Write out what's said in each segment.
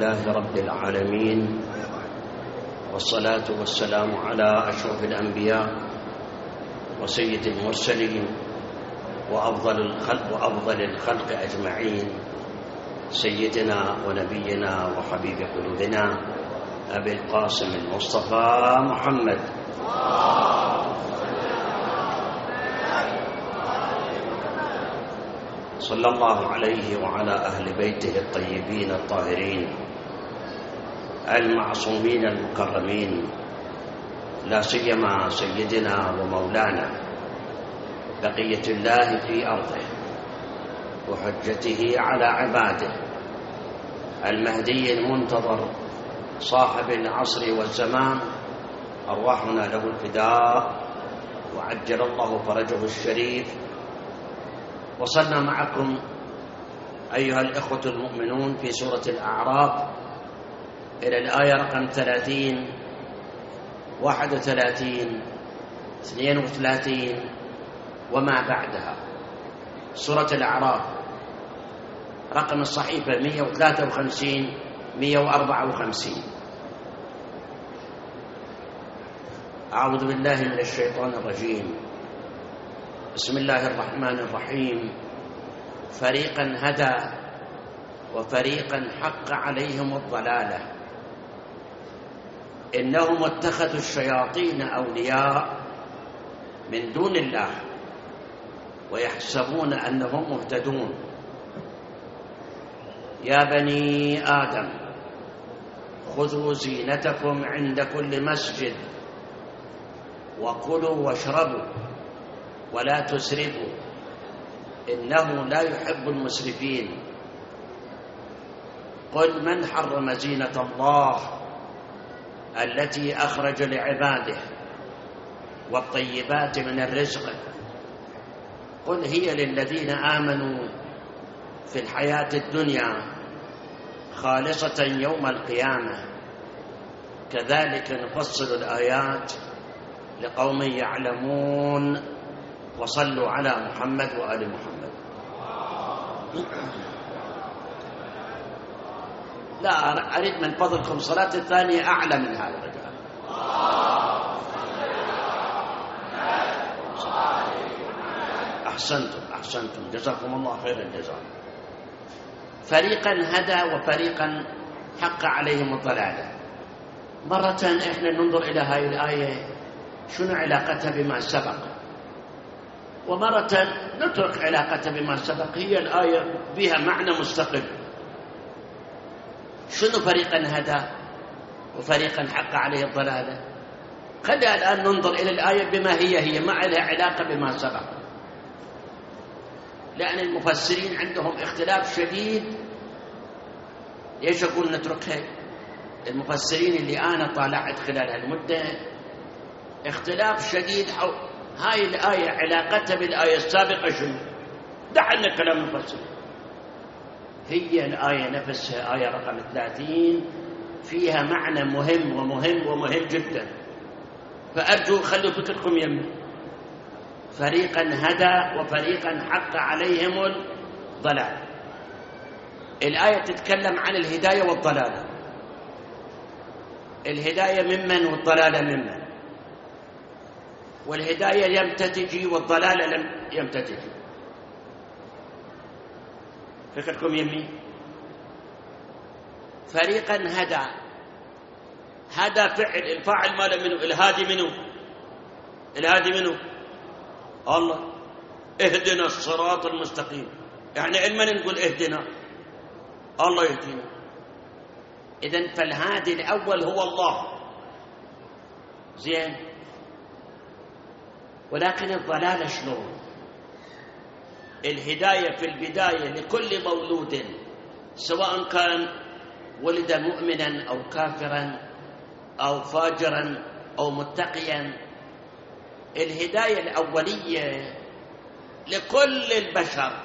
لله رب العالمين، والصلاة والسلام على أشرف الأنبياء وسيد المرسلين وأفضل الخلق أجمعين، سيدنا ونبينا وحبيب قلوبنا أبي القاسم المصطفى محمد صلى الله عليه وعلى أهل بيته الطيبين الطاهرين المعصومين المكرمين، لا سيما سيدنا ومولانا بقية الله في أرضه وحجته على عباده، المهدي المنتظر صاحب العصر والزمان، أرواحنا له الفداء وعجل الله فرجه الشريف. وصلنا معكم أيها الإخوة المؤمنون في سورة الأعراف إلى الآية رقم 30 31 32 وما بعدها. سورة الأعراف رقم الصحيفة 153 154. أعوذ بالله من الشيطان الرجيم. بسم الله الرحمن الرحيم. فريقا هدى وفريقا حق عليهم الضلالة، إنهم اتخذوا الشياطين أولياء من دون الله ويحسبون أنهم مهتدون. يا بني آدم خذوا زينتكم عند كل مسجد وكلوا واشربوا ولا تسرفوا إنه لا يحب المسرفين. قل من حرم زينة الله التي أخرج لعباده والطيبات من الرزق قل هي للذين آمنوا في الحياة الدنيا خالصة يوم القيامة كذلك نفصل الآيات لقوم يعلمون. وصلوا على محمد وآل محمد. لا أريد من فضلكم صلاة الثانية أعلى من هذا الرجال. أحسنتم جزاكم الله خير الجزاء. فريقا هدى وفريقا حق عليهم الضلالة. مرة إحنا ننظر إلى هذه الآية شنو علاقتها بما سبق، ومرة نترك علاقتها بما سبق. هي الآية بها معنى مستقل. شنو فريقا هدى وفريقا حق عليه الضلالة؟ خلينا الآن ننظر إلى الآية بما هي ما لها علاقة بما سبق، لأن المفسرين عندهم اختلاف شديد. ليش أقول نتركها؟ المفسرين اللي أنا طالعت خلال هالمدة اختلاف شديد حول هاي الآية علاقتها بالآية السابقة شنو؟ دعنا كلام المفسر. هي الآية نفسها آية رقم 30 فيها معنى مهم جدا، فأرجو خلوا فكركم يمي. فريقا هدى وفريقا حق عليهم الضلال. الآية تتكلم عن الهداية والضلالة. الهداية ممن والضلالة ممن، والهداية لم تتجي والضلالة لم يمتتجي. فكركم يمي. فريقا هدى فعل، الفاعل ماله منه؟ الهادي منه الله. اهدنا الصراط المستقيم، يعني علما نقول اهدنا الله يهدينا. إذن فالهادي الأول هو الله، زين. ولكن الضلال شلون؟ الهداية في البداية لكل مولود سواء كان ولد مؤمنا أو كافرا أو فاجرا أو متقيا. الهداية الأولية لكل البشر،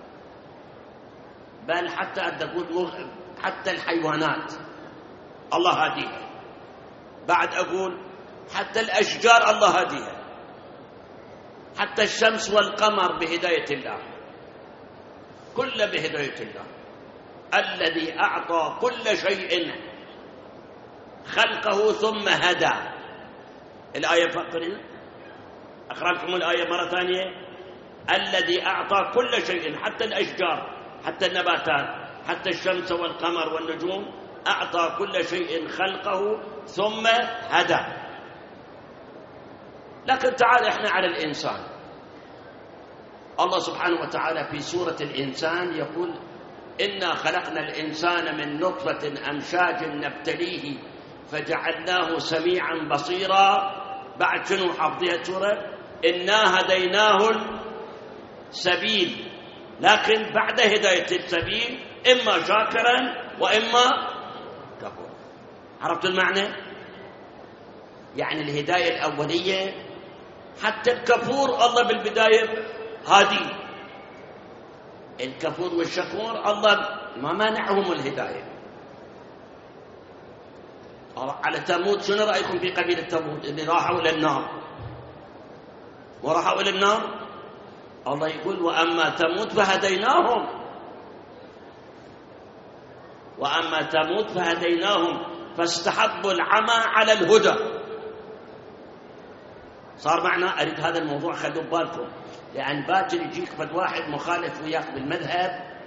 بل حتى أقول حتى الحيوانات الله هاديها. بعد أقول حتى الأشجار الله هاديها، حتى الشمس والقمر بهداية الله، كل بهداية الله. الذي أعطى كل شيء خلقه ثم هدى. الآية فاكرين؟ أقرأ لكم الآية مرة ثانية. الذي أعطى كل شيء، حتى الأشجار، حتى النباتات، حتى الشمس والقمر والنجوم، أعطى كل شيء خلقه ثم هدى. لكن تعال إحنا على الإنسان. الله سبحانه وتعالى في سورة الإنسان يقول: إنا خلقنا الإنسان من نطفة أمشاج نبتليه فجعلناه سميعا بصيرا. بعد شنو حافظيها السورة؟ إنا هديناه السبيل. لكن بعد هداية السبيل إما شاكرا وإما كفورا. عرفت المعنى؟ يعني الهداية الأولية حتى الكفور الله بالبداية هادي. الكفور والشكور الله ما منعهم الهداية. على ثمود شنو رأيكم في قبيلة ثمود اللي راحوا إلى النار وراحوا إلى النار؟ الله يقول: وأما ثمود فهديناهم، وأما ثمود فهديناهم فاستحبوا العمى على الهدى. صار معنا. أريد هذا الموضوع خلوا بالكم، لأن باكر يجيك فد واحد مخالف وياك بالمذهب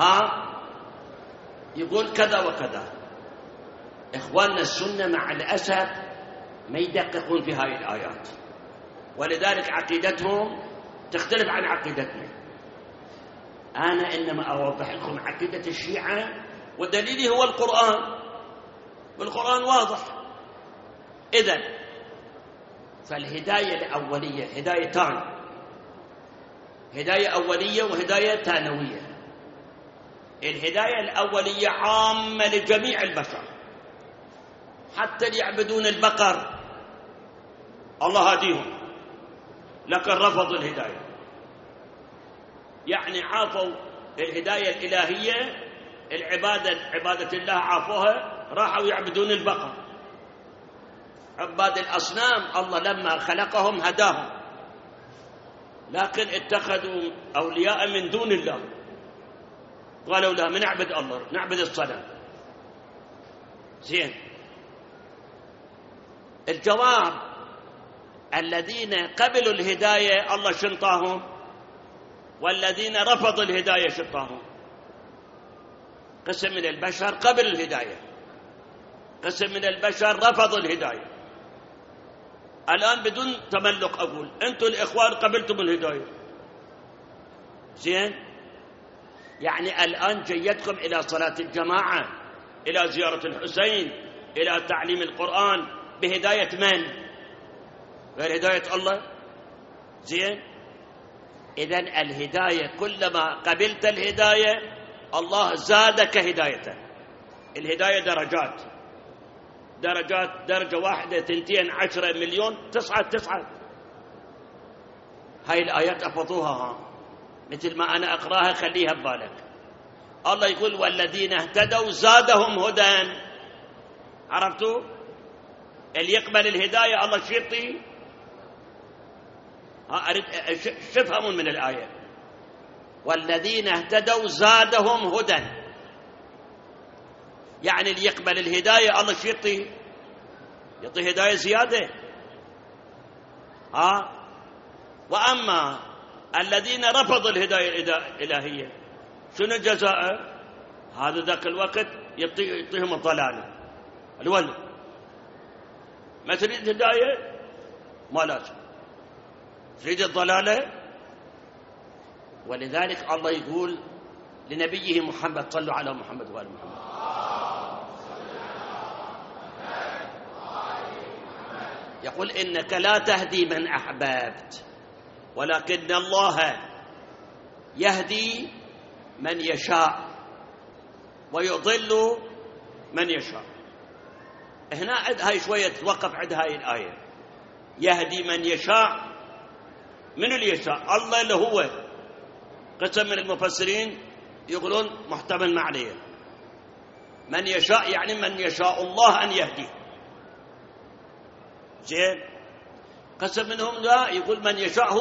يقول كذا وكذا. إخواننا السنة مع الأسف ما يدققون في هاي الآيات، ولذلك عقيدتهم تختلف عن عقيدتنا. أنا إنما أوضح لكم عقيدة الشيعة، ودليلي هو القرآن، والقرآن واضح. إذن فالهداية الأولية هدايتان: هداية أولية وهداية ثانوية. الهداية الأولية عامة لجميع البشر، حتى اللي يعبدون البقر الله هديهم، لكن رفضوا الهداية. يعني عافوا الهداية الإلهية، عبادة الله عافوها، راحوا يعبدون البقر. عباد الأصنام الله لما خلقهم هداهم، لكن اتخذوا أولياء من دون الله. قالوا لا، من نعبد الله، نعبد الصنم. زين، الجواب: الذين قبلوا الهداية الله شنطاهم، والذين رفضوا الهداية شنطاهم. قسم من البشر قبل الهداية، قسم من البشر رفضوا الهداية. الآن بدون تملق أقول: أنتم الإخوان قبلتم الهداية. زين، يعني الآن جيتكم إلى صلاة الجماعة، إلى زيارة الحسين، إلى تعليم القرآن بهداية من؟ غير هداية الله. زين، إذن الهداية كلما قبلت الهداية الله زادك هدايته. الهداية درجات، درجة واحدة 2 10 مليون تصعد. هاي الآيات أفضوها مثل ما أنا أقراها، خليها ببالك. الله يقول: والذين اهتدوا زادهم هدى. عرفتوا؟ اللي يقبل الهداية الله شيطي. أريد شفهمون من الآية: والذين اهتدوا زادهم هدى. يعني اللي يقبل الهداية الله يعطي هداية زيادة. وأما الذين رفضوا الهداية الإلهية شنو جزاء؟ هذا ذاك الوقت يعطيهم الضلالة. الولد ما تريد هداية ما لازم، تريد الضلالة. ولذلك الله يقول لنبيه محمد: صلوا على محمد وآل محمد. يقول: إنك لا تهدي من أحببت ولكن الله يهدي من يشاء ويضل من يشاء. هنا عد هاي شوية توقف عند هاي الآية: يهدي من يشاء. من اللي يشاء؟ الله اللي هو. قسم من المفسرين يقولون محتمل معنيه، من يشاء يعني من يشاء الله أن يهديه. زين، قسم منهم لا، يقول من يشاء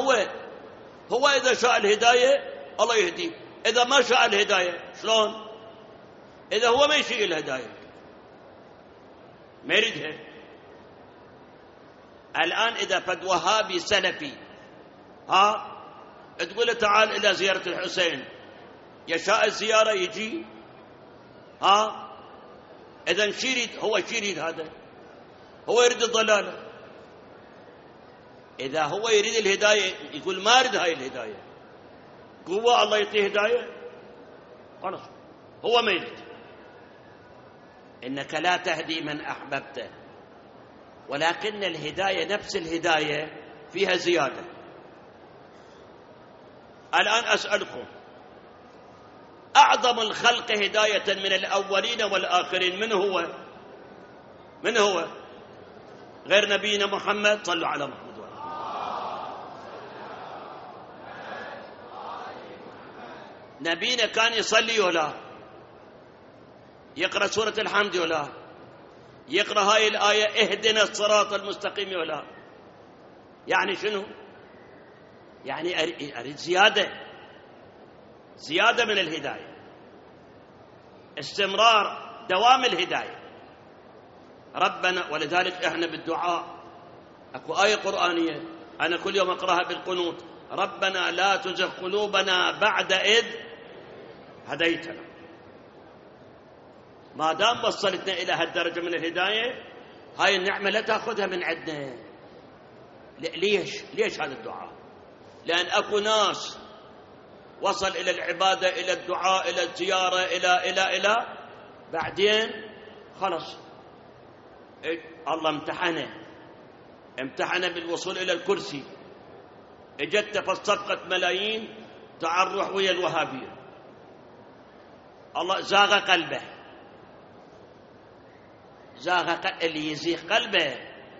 هو إذا شاء الهداية الله يهديه، إذا ما شاء الهداية شلون؟ إذا هو ما يشيء الهداية ما يريدها. الآن إذا فد وهابي سلفي تقول له تعال إلى زيارة الحسين، يشاء الزيارة يجي. إذا شو يريد؟ هو شو يريد؟ هذا هو يريد الضلالة. إذا هو يريد الهداية يقول ما أريد هاي الهداية، قوة الله يعطيه هداية خلاص هو ما يريد. إنك لا تهدي من أحببته، ولكن الهداية نفس الهداية فيها زيادة. الآن أسألكم، أعظم الخلق هداية من الأولين والآخرين من هو؟ من هو غير نبينا محمد؟ صلوا على محمد. نبينا كان يصلي ولا يقرأ سورة الحمد ولا يقرأ هاي الآية اهدنا الصراط المستقيم ولا؟ يعني شنو؟ يعني أريد زيادة من الهداية، استمرار دوام الهداية. ربنا، ولذلك احنا بالدعاء اكو آية قرآنية أنا كل يوم أقرأها بالقنوت: ربنا لا تزغ قلوبنا بعد إذ هديتنا. ما دام وصلتنا إلى هالدرجة من الهداية، هاي النعمة لا تأخذها من عندنا. ليش هذا الدعاء؟ لأن أكو ناس وصل إلى العبادة، إلى الدعاء، إلى الزيارة، إلى بعدين خلص الله امتحنه بالوصول إلى الكرسي، اجت فصفقة ملايين تعال روح ويا الوهابية. الله زاغ قلبه، اللي يزيغ قلبه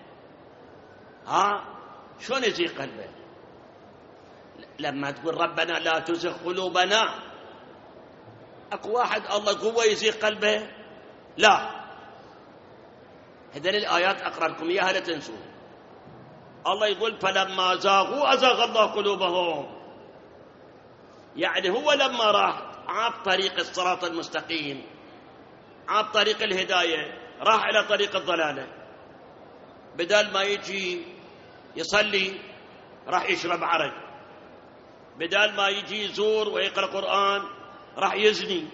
شلون يزيغ قلبه؟ لما تقول ربنا لا تزغ قلوبنا، اكو واحد الله قوة يزيغ قلبه؟ لا. هذين الآيات أقرأ لكم إياها لا تنسوا. الله يقول فلما زاغوا أزاغ الله قلوبهم، يعني هو لما راح عاب طريق الصراط المستقيم، عاب طريق الهداية، راح إلى طريق الضلالة، بدل ما يجي يصلي راح يشرب عرق، بدل ما يجي يزور ويقرأ قرآن راح يزني.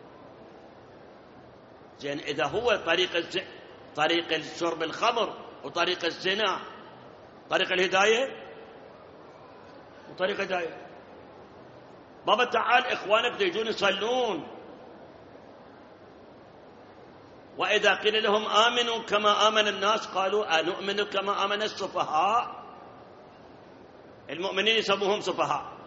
زين إذا هو طريق الشرب الخمر وطريق الزنا طريق الهداية وطريق الهداية. بابا تعال إخوانك يجون يصلون، وإذا قيل لهم آمنوا كما آمن الناس قالوا أنؤمن كما آمن السفهاء. المؤمنين يسموهم سفهاء.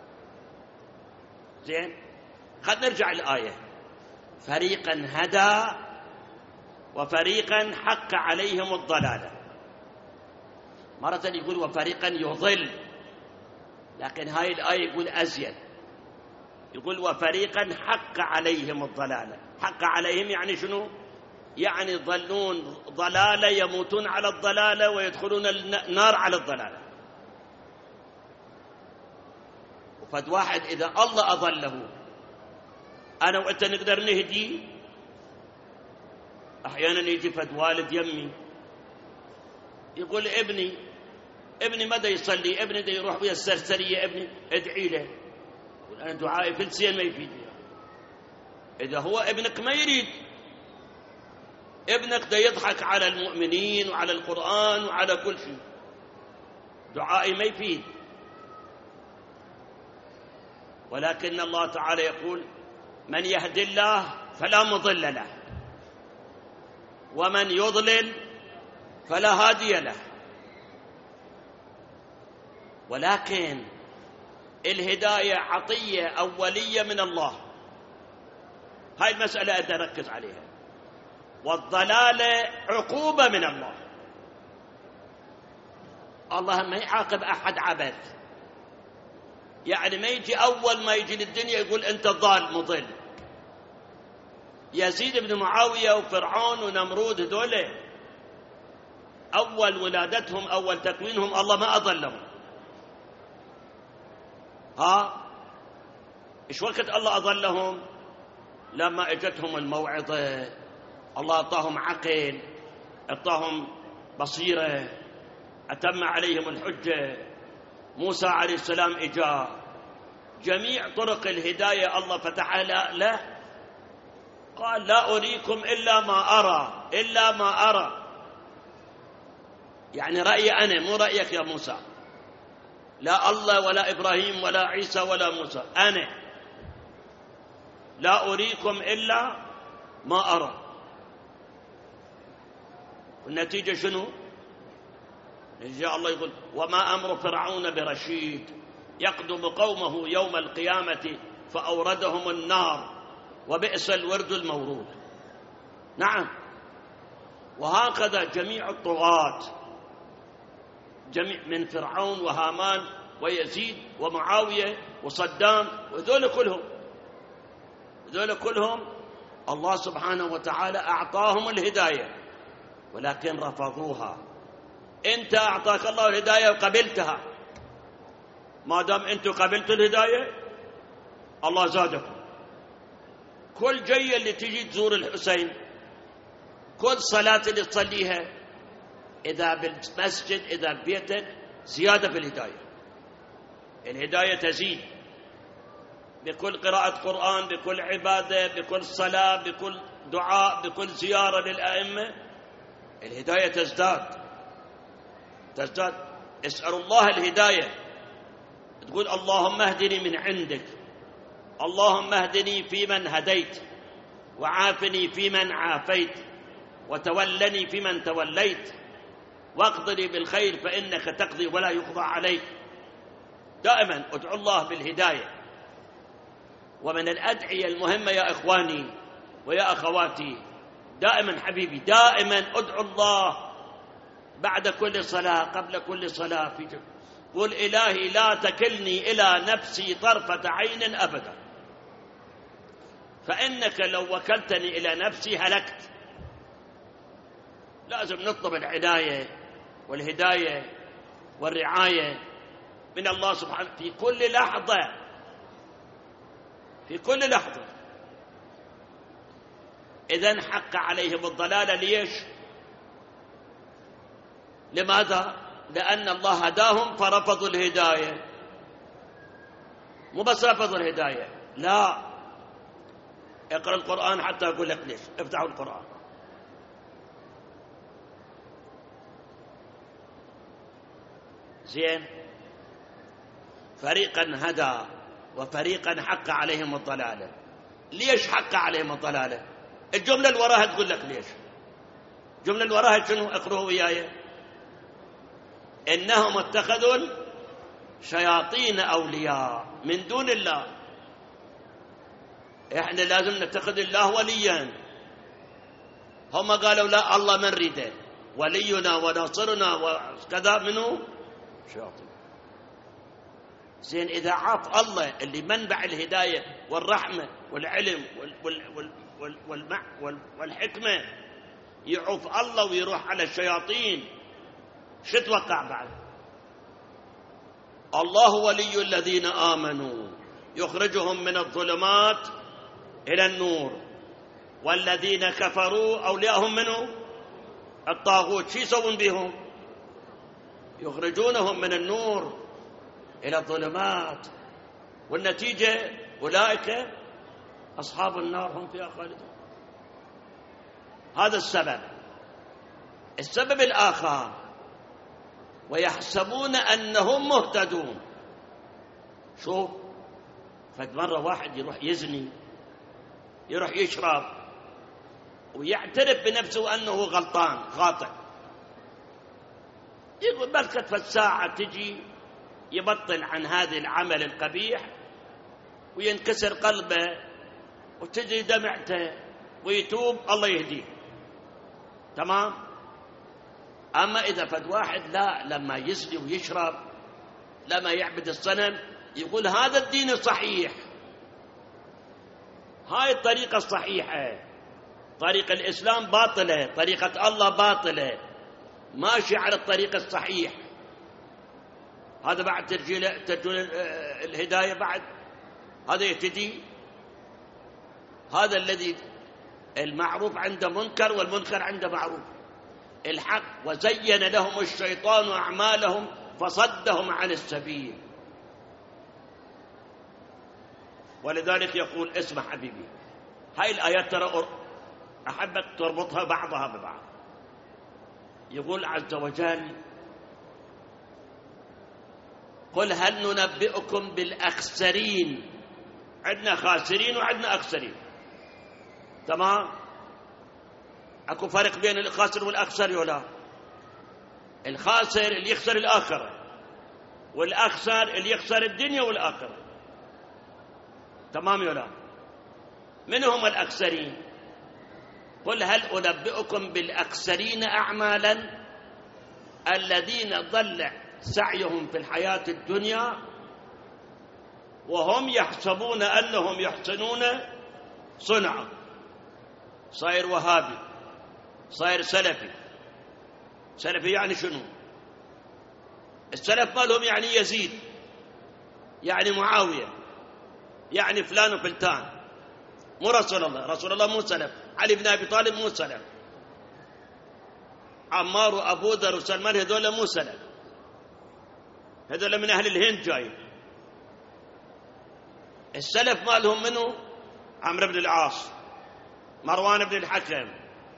زين خلينا نرجع الآية: فريقا هدى وفريقا حق عليهم الضلالة. مرة يقول وفريقا يضل، لكن هاي الآية يقول أزيد، يقول وفريقا حق عليهم الضلالة. حق عليهم يعني شنو؟ يعني يضلون ضلالة، يموتون على الضلالة ويدخلون النار على الضلالة. وفد واحد إذا الله أضله، أنا وأنت نقدر نهدي. أحيانا يجي فد والد يمي يقول ابني مدى يصلي، ابني دا يروح ويا السرسرية، ابني ادعي له. يقول أنا دعائي فلسين ما يفيد. إذا هو ابنك ما يريد، ابنك دا يضحك على المؤمنين وعلى القرآن وعلى كل شيء، دعائي ما يفيد. ولكن الله تعالى يقول من يهدي الله فلا مضل له ومن يضلل فلا هادي له. ولكن الهداية عطية أولية من الله، هاي المسألة أنت ركز عليها. والضلالة عقوبة من الله. الله ما يعاقب أحد عبث، يعني ما يجي أول ما يجي للدنيا يقول أنت ضال مضل. يزيد بن معاوية وفرعون ونمرود هذول أول ولادتهم أول تكوينهم الله ما أضلهم. إيش وقت الله أضلهم؟ لما اجتهم الموعظة الله أعطاهم عقل، أعطاهم بصيرة، أتم عليهم الحجة. موسى عليه السلام إجا جميع طرق الهداية الله فتحها له، قال لا أريكم إلا ما أرى، إلا ما أرى، يعني رأيي أنا مو رأيك يا موسى، لا الله ولا إبراهيم ولا عيسى ولا موسى، أنا لا أريكم إلا ما أرى. والنتيجة شنو؟ جاء الله يقول وما أمر فرعون برشيد يقدم قومه يوم القيامة فأوردهم النار وبئس الورد المورود. نعم، وهكذا جميع الطغاة، جميع من فرعون وهامان ويزيد ومعاوية وصدام، وذول كلهم الله سبحانه وتعالى أعطاهم الهداية ولكن رفضوها. أنت أعطاك الله الهداية وقبلتها، ما دام أنتم قبلتوا الهداية الله زادكم. كل جية اللي تجي تزور الحسين، كل صلاة اللي تصليها، إذا بالمسجد إذا ببيتك، زيادة في الهداية. الهداية تزيد بكل قراءة قرآن، بكل عبادة، بكل صلاة، بكل دعاء، بكل زيارة للأئمة، الهداية تزداد. اسأل الله الهداية، تقول اللهم اهدني من عندك، اللهم اهدني فيمن هديت، وعافني فيمن عافيت، وتولني فيمن توليت، واقضني بالخير فإنك تقضي ولا يقضى عليك. دائما ادعو الله بالهداية. ومن الأدعية المهمة يا إخواني ويا أخواتي، دائما حبيبي، دائما ادعو الله بعد كل صلاة، قبل كل صلاة، قل إلهي لا تكلني إلى نفسي طرفة عين أبدا، فإنك لو وكلتني إلى نفسي هلكت. لازم نطلب العناية والهداية والرعاية من الله سبحانه في كل لحظة، في كل لحظة. إذن حق عليهم الضلالة. ليش؟ لماذا؟ لأن الله هداهم فرفضوا الهداية. مو بس رفضوا الهداية، لا، اقرأ القرآن حتى أقول لك ليش. افتحوا القرآن. زين، فريقا هدى وفريقا حق عليهم الضلالة. ليش حق عليهم الضلالة؟ الجملة اللي وراها تقول لك ليش. الجملة اللي وراها شنو؟ اقرأوا وياي. إنهم اتخذوا شياطين أولياء من دون الله. إحنا لازم نتخذ الله وليا. هم قالوا لا، الله من نريده، ولينا وناصرنا وكذا، منه شياطين. زين، إذا عاف الله اللي منبع الهداية والرحمة والعلم والحكمة، يعوف الله ويروح على الشياطين، شو توقع بعد؟ الله ولي الذين آمنوا يخرجهم من الظلمات إلى النور، والذين كفروا أولياءهم منه الطاغوت. شو يسوون بهم؟ يخرجونهم من النور إلى الظلمات، والنتيجة أولئك أصحاب النار هم فيها خالدون. هذا السبب. السبب الآخر، ويحسبون أنهم مهتدون. شوف، مرة واحد يروح يزني، يروح يشرب، ويعترف بنفسه أنه غلطان خاطئ، يقول بس كتفة ساعة تجي يبطل عن هذا العمل القبيح وينكسر قلبه وتجي دمعته ويتوب، الله يهديه، تمام. أما إذا فد واحد لا، لما يزني ويشرب، لما يعبد الصنم، يقول هذا الدين الصحيح، هاي الطريقة الصحيحة، طريقة الإسلام باطلة، طريقة الله باطلة، ماشي على الطريق الصحيح، هذا بعد ترجيل الهداية، بعد هذا يهتدي. هذا الذي المعروف عنده منكر والمنكر عنده معروف. الحق وزين لهم الشيطان أعمالهم فصدهم عن السبيل. ولذلك يقول اسمع حبيبي، هاي الآيات ترى أحبك تربطها بعضها ببعض. يقول عز وجل قل هل ننبئكم بالأخسرين. عندنا خاسرين وعندنا أخسرين، تمام؟ أكو فرق بين الخاسر والأخسر ولا؟ الخاسر اللي يخسر الآخرة، والأخسر اللي يخسر الدنيا والآخرة، تمام ولا؟ من هم الأخسرين؟ قل هل أنبئكم بالأخسرين أعمالا الذين ضل سعيهم في الحياة الدنيا وهم يحسبون أنهم يحسنون صنعا. صاير وهابي، صاير سلفي. سلفي يعني شنو؟ السلف مالهم يعني يزيد، يعني معاوية، يعني فلان وفلتان، مو رسول الله. رسول الله مو سلف، علي بن أبي طالب مو سلف، عمار وأبو ذر وسلمان هذول مو سلف، هذول من أهل الهند جايين. السلف مالهم منه عمرو بن العاص، مروان بن الحكم.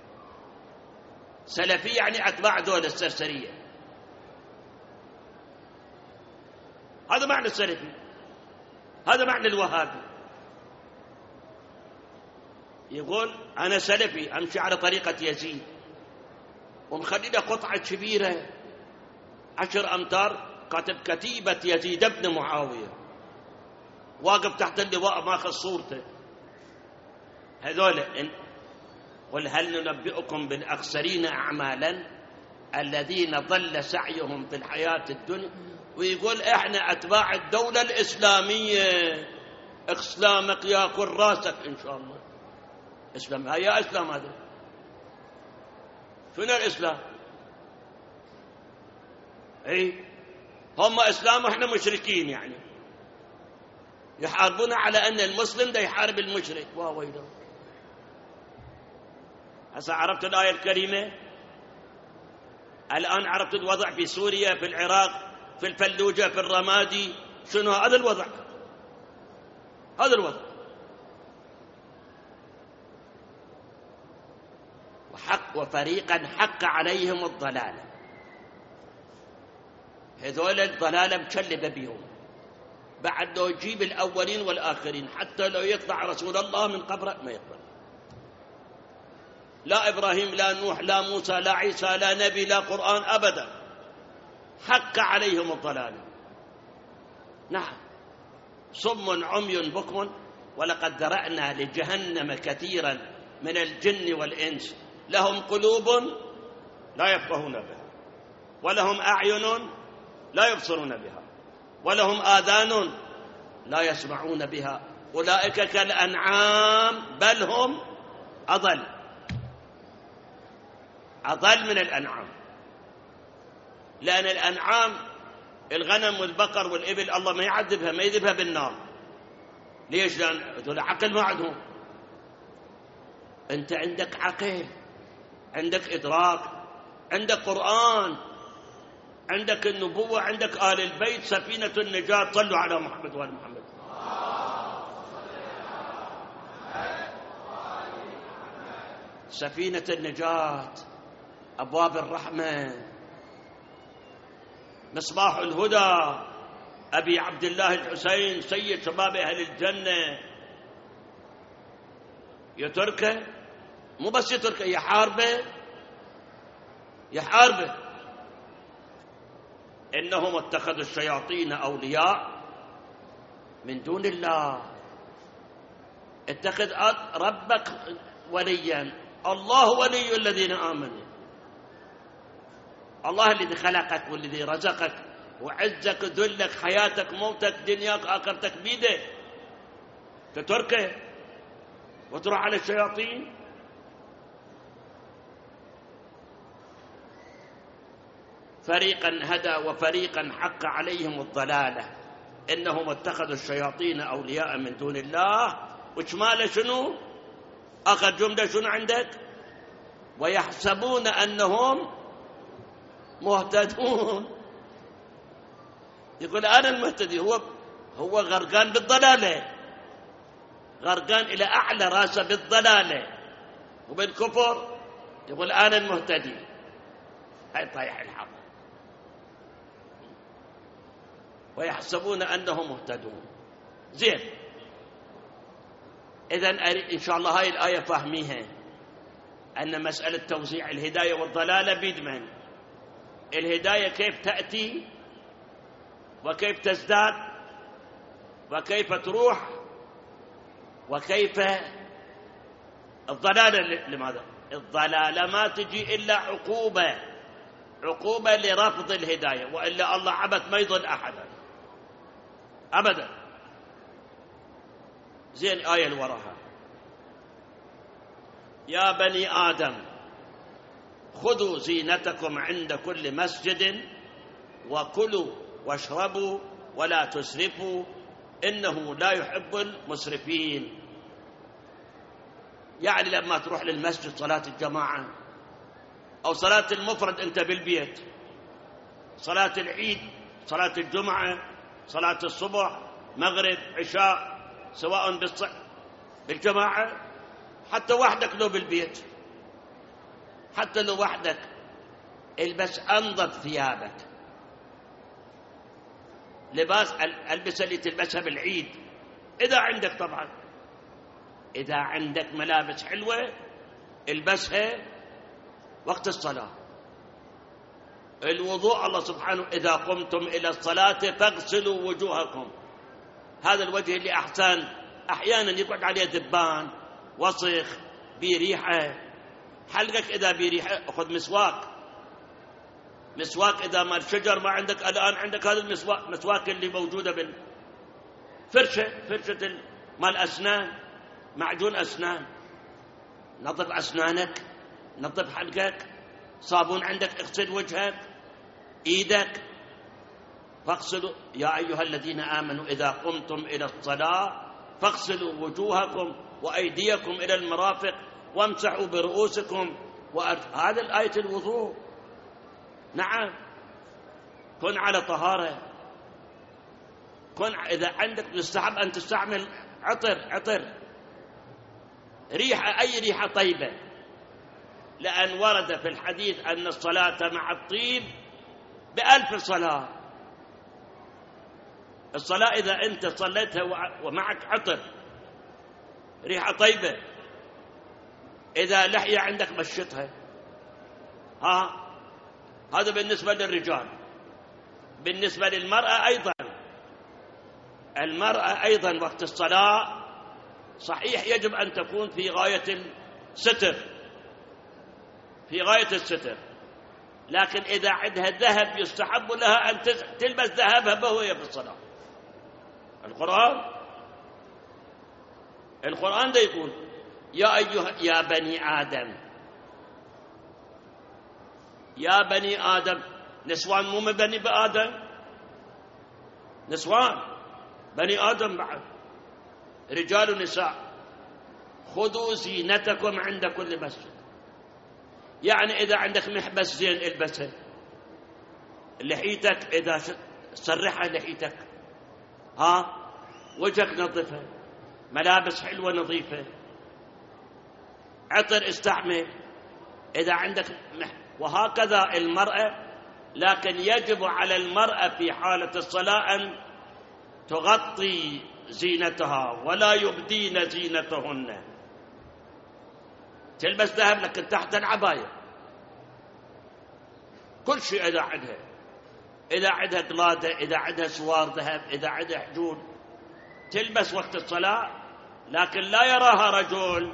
سلفي يعني أتباع دول السرسرية. هذا معنى السلفي، هذا معنى الوهابي. يقول أنا سلفي أمشي على طريقة يزيد، ومخلي له قطعة كبيرة 10 أمتار كاتب كتيبة يزيد بن معاوية، واقف تحت اللواء ماخذ صورته. هذول قل هل ننبئكم بالأخسرين أعمالا الذين ضل سعيهم في الحياة الدنيا. ويقول إحنا أتباع الدولة الإسلامية. إسلامك يأكل راسك إن شاء الله. إسلام يا إسلام هذا شنو الإسلام؟ أي هم إسلام وإحنا مشركين، يعني يحاربون على أن المسلم ده يحارب المشرك. واويلو. هسه عرفت الآية الكريمة؟ الآن عرفت الوضع في سوريا، في العراق، في الفلوجة، في الرمادي. شنو هذا الوضع؟ هذا الوضع. وفريقا حق عليهم الضلالة. هذول الضلالة مشلبة بهم. بعد لو يجيب الأولين والآخرين، حتى لو يطلع رسول الله من قبره ما يقبل. لا إبراهيم، لا نوح، لا موسى، لا عيسى، لا نبي، لا قرآن، أبدا. حق عليهم الضلالة. نعم. صم عمي بكم ولقد ذرأنا لجهنم كثيرا من الجن والإنس لهم قلوب لا يفقهون بها، ولهم أعين لا يبصرون بها، ولهم آذان لا يسمعون بها، أولئك كالأنعام بل هم أضل من الأنعام. لأن الأنعام الغنم والبقر والإبل الله ما يعذبها، ما يذبها بالنار. ليش؟ لأن هذول عقل ما عندهم. أنت عندك عقل، عندك إدراك، عندك قرآن، عندك النبوة، عندك آل البيت، سفينة النجاة. صلوا على محمد وآل محمد. سفينة النجاة، أبواب الرحمة، مصباح الهدى، أبي عبد الله الحسين سيد شباب أهل الجنة. يتركه، مو بس يتركه، يحاربه. إنهم اتخذوا الشياطين أولياء من دون الله. اتخذ ربك وليا. الله ولي الذين آمنوا. الله الذي خلقك والذي رزقك وعزك ذلك حياتك موتك دنياك آخرتك بيده. تتركه وتروح على الشياطين. فريقا هدى وفريقا حق عليهم الضلالة إنهم اتخذوا الشياطين أولياء من دون الله. وشماله شنو؟ آخر جملة شنو عندك؟ ويحسبون أنهم مهتدون. يقول أنا المهتدي، هو غرقان بالضلالة، غرقان إلى أعلى راسه بالضلالة وبالكفر، يقول أنا المهتدي. هاي طايح الحق. ويحسبون أنهم مهتدون. زين، إذن إن شاء الله هاي الآية فاهميها، أن مسألة توزيع الهداية والضلالة بيد من؟ الهداية كيف تأتي وكيف تزداد وكيف تروح، وكيف الضلالة. لماذا؟ الضلالة ما تجي إلا عقوبة لرفض الهداية، وإلا الله عبد ما يضل أحدا أبدا. زين، آية اللي وراها: يا بني آدم خذوا زينتكم عند كل مسجد وكلوا واشربوا ولا تسرفوا إنه لا يحب المسرفين. يعني لما تروح للمسجد صلاة الجماعة أو صلاة المفرد أنت بالبيت، صلاة العيد، صلاة الجمعة، صلاة الصبح، مغرب، عشاء، سواء بالجماعة، حتى وحدك لو بالبيت، حتى لو وحدك، البس أنظف ثيابك، لباس البس اللي تلبسها بالعيد إذا عندك، طبعا إذا عندك ملابس حلوة البسها وقت الصلاة. الوضوء، الله سبحانه إذا قمتم إلى الصلاة فاغسلوا وجوهكم. هذا الوجه اللي أحيانا يقعد عليه ذبان، وسخ، بريحة. حلقك إذا بريحة أخذ مسواك إذا ما الشجر ما عندك الآن، عندك هذا المسواك اللي موجودة فرشة مال أسنان، معجون أسنان، نظف أسنانك، نظف حلقك، صابون عندك اغسل وجهك، إيدك، فاغسلوا يا أيها الذين آمنوا إذا قمتم إلى الصلاة فاغسلوا وجوهكم وأيديكم إلى المرافق وامسحوا برؤوسكم. هذا الآية الوضوء. نعم، كن على طهارة، إذا عندك يستحب أن تستعمل عطر، ريحة، أي ريحة طيبة، لأن ورد في الحديث أن الصلاة مع الطيب ب1000 صلاة. الصلاة إذا أنت صليتها ومعك عطر، ريحة طيبة، إذا لحية عندك مشطها. هذا بالنسبة للرجال. بالنسبة للمرأة أيضا، المرأة أيضا وقت الصلاة صحيح يجب أن تكون في غاية الستر، لكن إذا عندها ذهب يستحب لها أن تلبس ذهبها وهي في الصلاة. القرآن ده يقول يا بني آدم، نسوان مو من بني آدم، نسوان بني آدم بعد، رجال ونساء. خذوا زينتكم عند كل مسجد، يعني إذا عندك محبس زين البسه، لحيتك إذا سرحها لحيتك، وجهك نظفه، ملابس حلوة نظيفة، عطر استعمل إذا عندك وهكذا المرأة. لكن يجب على المرأة في حالة الصلاة أن تغطي زينتها ولا يبدين زينتهن، تلبس ذهب لكن تحت العباية كل شيء. إذا عندها قلادة، إذا عندها سوار ذهب، إذا عندها حجول، تلبس وقت الصلاة، لكن لا يراها رجل.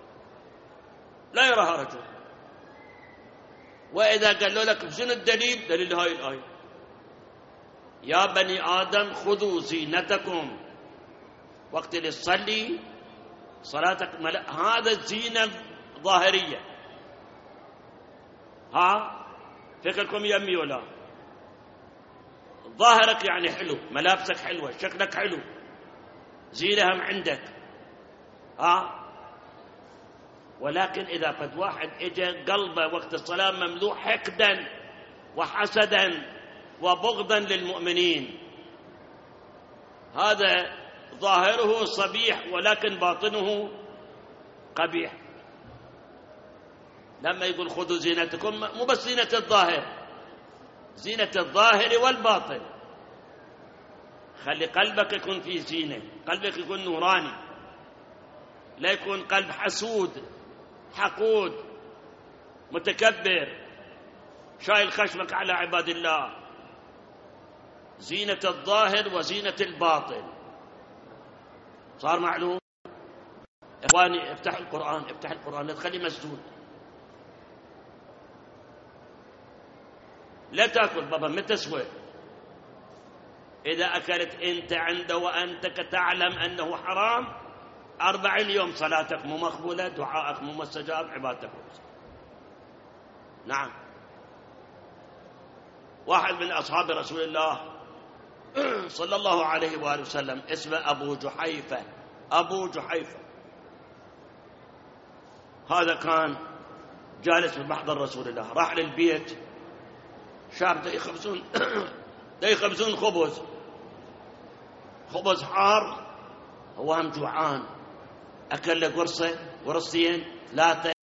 وإذا قالوا لك شنو الدليل؟ دليل هاي الآية: يا بني آدم خذوا زينتكم وقت اللي تصلي صلاتك هذا الزينة ظاهرية. فكركم يمي ولا ظاهرك يعني حلو، ملابسك حلوة، شكلك حلو، زينهم عندك. ولكن إذا قد واحد إجا قلبه وقت الصلاة مملوء حقدا وحسدا وبغضا للمؤمنين، هذا ظاهره صبيح ولكن باطنه قبيح. لما يقول خذوا زينتكم، مو بس زينة الظاهر، زينة الظاهر والباطن. خلي قلبك يكون فيه زينة، قلبك يكون نوراني، لا يكون قلب حسود حقود متكبر شايل خشمك على عباد الله. زينة الظاهر وزينة الباطن. صار معلوم؟ إخواني افتح القرآن، افتح القرآن، لا تخليه مسدود. لا تأكل بابا، ما تسوى. إذا أكلت أنت عنده وأنت تعلم أنه حرام، 40 يوم صلاتك مو مقبولة، دعائك مو مستجاب، عبادتك مو مستجاب. نعم. واحد من أصحاب رسول الله صلى الله عليه وآله وسلم اسمه أبو جحيفة. أبو جحيفة هذا كان جالس في محضر رسول الله، راح للبيت، شاب يخبزون خبز حار، هو هم جوعان، أكل له قرصة قرصتين 3